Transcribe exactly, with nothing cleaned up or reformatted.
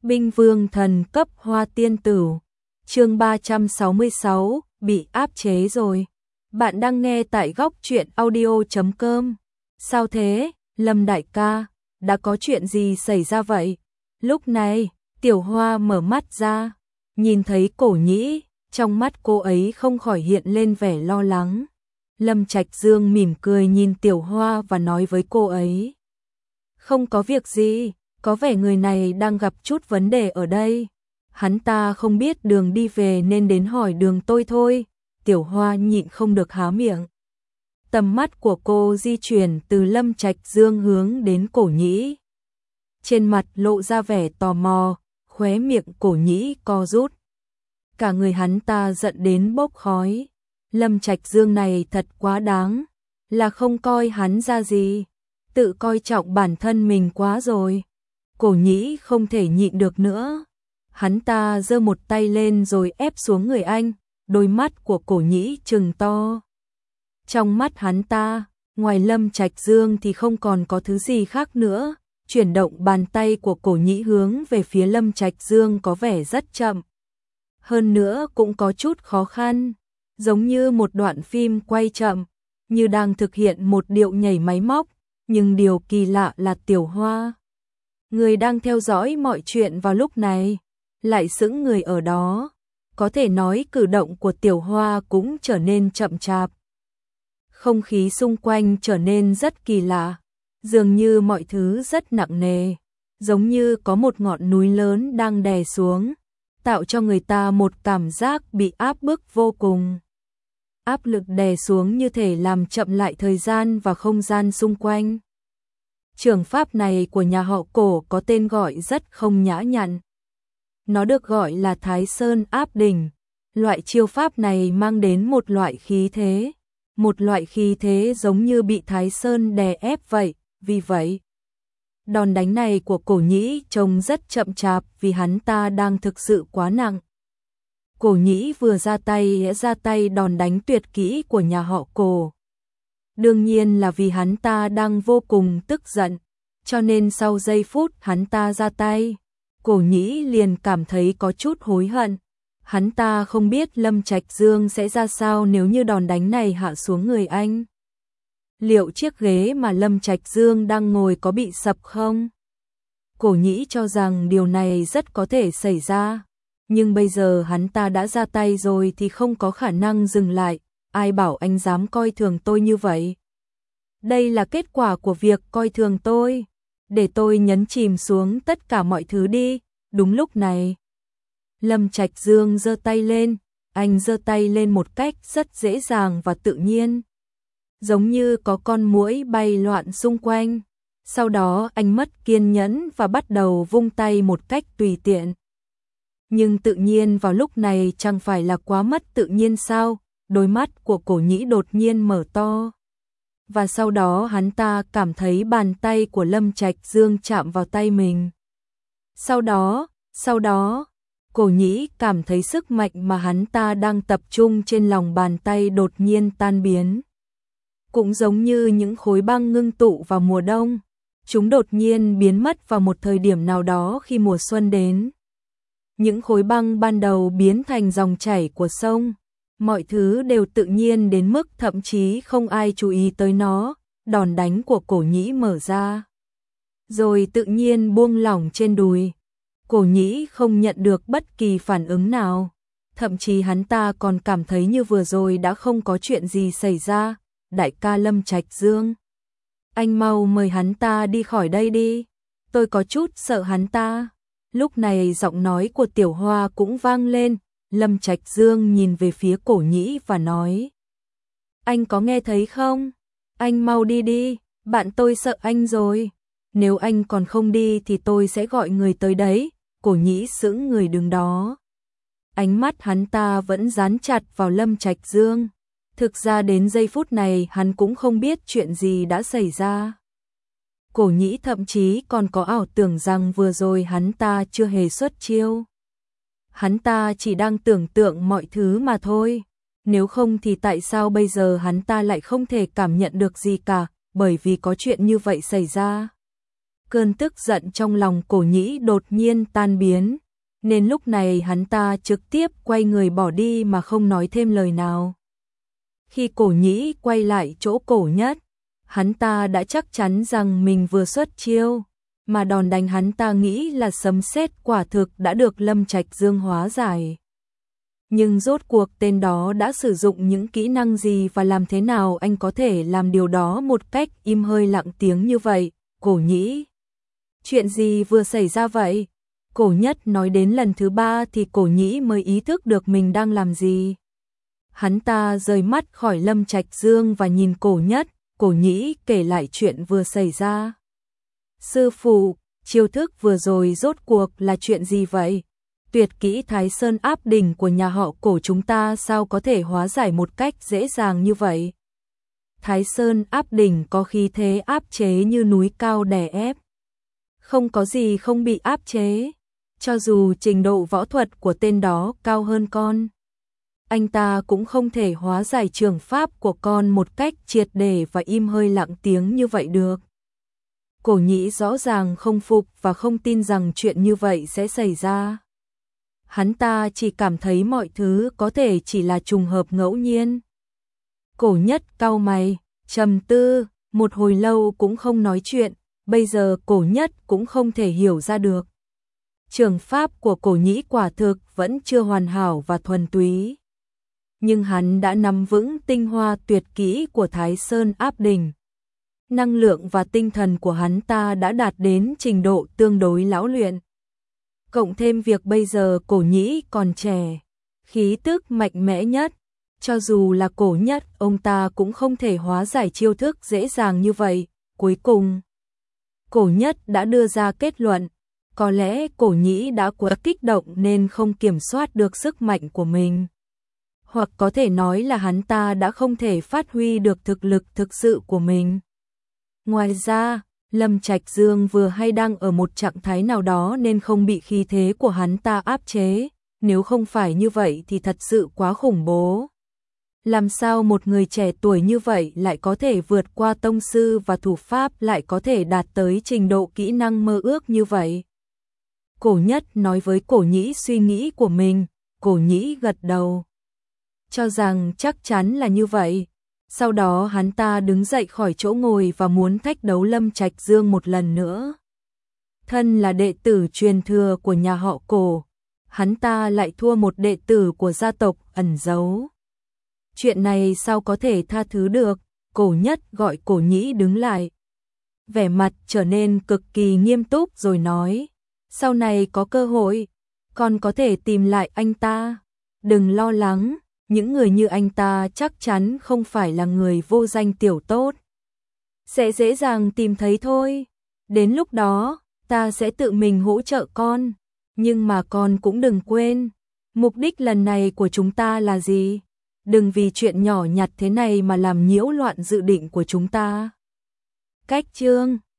Binh vương thần cấp hoa tiên tử. Chương ba trăm sáu mươi sáu, bị áp chế rồi. Bạn đang nghe tại góc truyện audio chấm com. Sao thế, Lâm đại ca, đã có chuyện gì xảy ra vậy? Lúc này, Tiểu Hoa mở mắt ra, nhìn thấy Cổ Nhĩ, trong mắt cô ấy không khỏi hiện lên vẻ lo lắng. Lâm Trạch Dương mỉm cười nhìn Tiểu Hoa và nói với cô ấy: không có việc gì, có vẻ người này đang gặp chút vấn đề ở đây. Hắn ta không biết đường đi về nên đến hỏi đường tôi thôi. Tiểu Hoa nhịn không được há miệng. Tầm mắt của cô di chuyển từ Lâm Trạch Dương hướng đến Cổ Nhĩ. Trên mặt lộ ra vẻ tò mò, khóe miệng Cổ Nhĩ co rút. Cả người hắn ta giận đến bốc khói. Lâm Trạch Dương này thật quá đáng, là không coi hắn ra gì, tự coi trọng bản thân mình quá rồi. Cổ Nhĩ không thể nhịn được nữa. Hắn ta giơ một tay lên rồi ép xuống người anh, đôi mắt của Cổ Nhĩ trừng to. Trong mắt hắn ta, ngoài Lâm Trạch Dương thì không còn có thứ gì khác nữa. Chuyển động bàn tay của Cổ Nhĩ hướng về phía Lâm Trạch Dương có vẻ rất chậm. Hơn nữa cũng có chút khó khăn, giống như một đoạn phim quay chậm, như đang thực hiện một điệu nhảy máy móc. Nhưng điều kỳ lạ là Tiểu Hoa, người đang theo dõi mọi chuyện vào lúc này, lại sững người ở đó. Có thể nói cử động của Tiểu Hoa cũng trở nên chậm chạp. Không khí xung quanh trở nên rất kỳ lạ, dường như mọi thứ rất nặng nề, giống như có một ngọn núi lớn đang đè xuống, tạo cho người ta một cảm giác bị áp bức vô cùng. Áp lực đè xuống như thể làm chậm lại thời gian và không gian xung quanh. Trường pháp này của nhà họ Cổ có tên gọi rất không nhã nhặn. Nó được gọi là Thái Sơn áp đỉnh. Loại chiêu pháp này mang đến một loại khí thế, một loại khí thế giống như bị Thái Sơn đè ép vậy. Vì vậy, đòn đánh này của Cổ Nhĩ trông rất chậm chạp vì hắn ta đang thực sự quá nặng. Cổ Nhĩ vừa ra tay ra tay đòn đánh tuyệt kỹ của nhà họ Cổ. Đương nhiên là vì hắn ta đang vô cùng tức giận, cho nên sau giây phút hắn ta ra tay, Cổ Nhĩ liền cảm thấy có chút hối hận. Hắn ta không biết Lâm Trạch Dương sẽ ra sao nếu như đòn đánh này hạ xuống người anh. Liệu chiếc ghế mà Lâm Trạch Dương đang ngồi có bị sập không? Cổ Nhĩ cho rằng điều này rất có thể xảy ra. Nhưng bây giờ hắn ta đã ra tay rồi thì không có khả năng dừng lại. Ai bảo anh dám coi thường tôi như vậy? Đây là kết quả của việc coi thường tôi. Để tôi nhấn chìm xuống tất cả mọi thứ đi. Đúng lúc này, Lâm Trạch Dương giơ tay lên. Anh giơ tay lên một cách rất dễ dàng và tự nhiên, giống như có con muỗi bay loạn xung quanh. Sau đó anh mất kiên nhẫn và bắt đầu vung tay một cách tùy tiện. Nhưng tự nhiên vào lúc này chẳng phải là quá mất tự nhiên sao? Đôi mắt của Cổ Nhĩ đột nhiên mở to. Và sau đó hắn ta cảm thấy bàn tay của Lâm Trạch Dương chạm vào tay mình. Sau đó, sau đó, Cổ Nhĩ cảm thấy sức mạnh mà hắn ta đang tập trung trên lòng bàn tay đột nhiên tan biến. Cũng giống như những khối băng ngưng tụ vào mùa đông, chúng đột nhiên biến mất vào một thời điểm nào đó khi mùa xuân đến. Những khối băng ban đầu biến thành dòng chảy của sông, mọi thứ đều tự nhiên đến mức thậm chí không ai chú ý tới nó. Đòn đánh của Cổ Nhĩ mở ra, rồi tự nhiên buông lỏng trên đùi. Cổ Nhĩ không nhận được bất kỳ phản ứng nào, thậm chí hắn ta còn cảm thấy như vừa rồi đã không có chuyện gì xảy ra. Đại ca Lâm Trạch Dương, anh mau mời hắn ta đi khỏi đây đi, tôi có chút sợ hắn ta. Lúc này giọng nói của Tiểu Hoa cũng vang lên. Lâm Trạch Dương nhìn về phía Cổ Nhĩ và nói: anh có nghe thấy không? Anh mau đi đi, bạn tôi sợ anh rồi. Nếu anh còn không đi thì tôi sẽ gọi người tới đấy. Cổ Nhĩ sững người đứng đó. Ánh mắt hắn ta vẫn dán chặt vào Lâm Trạch Dương. Thực ra đến giây phút này hắn cũng không biết chuyện gì đã xảy ra. Cổ Nhĩ thậm chí còn có ảo tưởng rằng vừa rồi hắn ta chưa hề xuất chiêu. Hắn ta chỉ đang tưởng tượng mọi thứ mà thôi. Nếu không thì tại sao bây giờ hắn ta lại không thể cảm nhận được gì cả, bởi vì có chuyện như vậy xảy ra. Cơn tức giận trong lòng Cổ Nhĩ đột nhiên tan biến, nên lúc này hắn ta trực tiếp quay người bỏ đi mà không nói thêm lời nào. Khi Cổ Nhĩ quay lại chỗ Cổ Nhất, hắn ta đã chắc chắn rằng mình vừa xuất chiêu, mà đòn đánh hắn ta nghĩ là sấm sét quả thực đã được Lâm Trạch Dương hóa giải. Nhưng rốt cuộc tên đó đã sử dụng những kỹ năng gì và làm thế nào anh có thể làm điều đó một cách im hơi lặng tiếng như vậy, Cổ Nhĩ? Chuyện gì vừa xảy ra vậy? Cổ Nhất nói đến lần thứ ba thì Cổ Nhĩ mới ý thức được mình đang làm gì. Hắn ta rời mắt khỏi Lâm Trạch Dương và nhìn Cổ Nhất, Cổ Nhĩ kể lại chuyện vừa xảy ra. Sư phụ, chiêu thức vừa rồi rốt cuộc là chuyện gì vậy? Tuyệt kỹ Thái Sơn áp đỉnh của nhà họ Cổ chúng ta sao có thể hóa giải một cách dễ dàng như vậy? Thái Sơn áp đỉnh có khí thế áp chế như núi cao đè ép. Không có gì không bị áp chế, cho dù trình độ võ thuật của tên đó cao hơn con. Anh ta cũng không thể hóa giải trường pháp của con một cách triệt để và im hơi lặng tiếng như vậy được. Cổ Nhĩ rõ ràng không phục và không tin rằng chuyện như vậy sẽ xảy ra. Hắn ta chỉ cảm thấy mọi thứ có thể chỉ là trùng hợp ngẫu nhiên. Cổ Nhất cau mày, trầm tư, một hồi lâu cũng không nói chuyện, bây giờ Cổ Nhất cũng không thể hiểu ra được. Trường pháp của Cổ Nhĩ quả thực vẫn chưa hoàn hảo và thuần túy. Nhưng hắn đã nắm vững tinh hoa tuyệt kỹ của Thái Sơn áp đỉnh. Năng lượng và tinh thần của hắn ta đã đạt đến trình độ tương đối lão luyện. Cộng thêm việc bây giờ Cổ Nhĩ còn trẻ, khí tức mạnh mẽ nhất, cho dù là Cổ Nhất, ông ta cũng không thể hóa giải chiêu thức dễ dàng như vậy. Cuối cùng, Cổ Nhất đã đưa ra kết luận, có lẽ Cổ Nhĩ đã quá kích động nên không kiểm soát được sức mạnh của mình. Hoặc có thể nói là hắn ta đã không thể phát huy được thực lực thực sự của mình. Ngoài ra, Lâm Trạch Dương vừa hay đang ở một trạng thái nào đó nên không bị khí thế của hắn ta áp chế, nếu không phải như vậy thì thật sự quá khủng bố. Làm sao một người trẻ tuổi như vậy lại có thể vượt qua tông sư và thủ pháp lại có thể đạt tới trình độ kỹ năng mơ ước như vậy? Cổ Nhất nói với Cổ Nhĩ suy nghĩ của mình, Cổ Nhĩ gật đầu, cho rằng chắc chắn là như vậy. Sau đó hắn ta đứng dậy khỏi chỗ ngồi và muốn thách đấu Lâm Trạch Dương một lần nữa. Thân là đệ tử truyền thừa của nhà họ Cổ, hắn ta lại thua một đệ tử của gia tộc ẩn giấu. Chuyện này sao có thể tha thứ được? Cổ Nhất gọi Cổ Nhĩ đứng lại, vẻ mặt trở nên cực kỳ nghiêm túc rồi nói, sau này có cơ hội, con có thể tìm lại anh ta. Đừng lo lắng, những người như anh ta chắc chắn không phải là người vô danh tiểu tốt. Sẽ dễ dàng tìm thấy thôi. Đến lúc đó, ta sẽ tự mình hỗ trợ con. Nhưng mà con cũng đừng quên, mục đích lần này của chúng ta là gì? Đừng vì chuyện nhỏ nhặt thế này mà làm nhiễu loạn dự định của chúng ta. Cách chương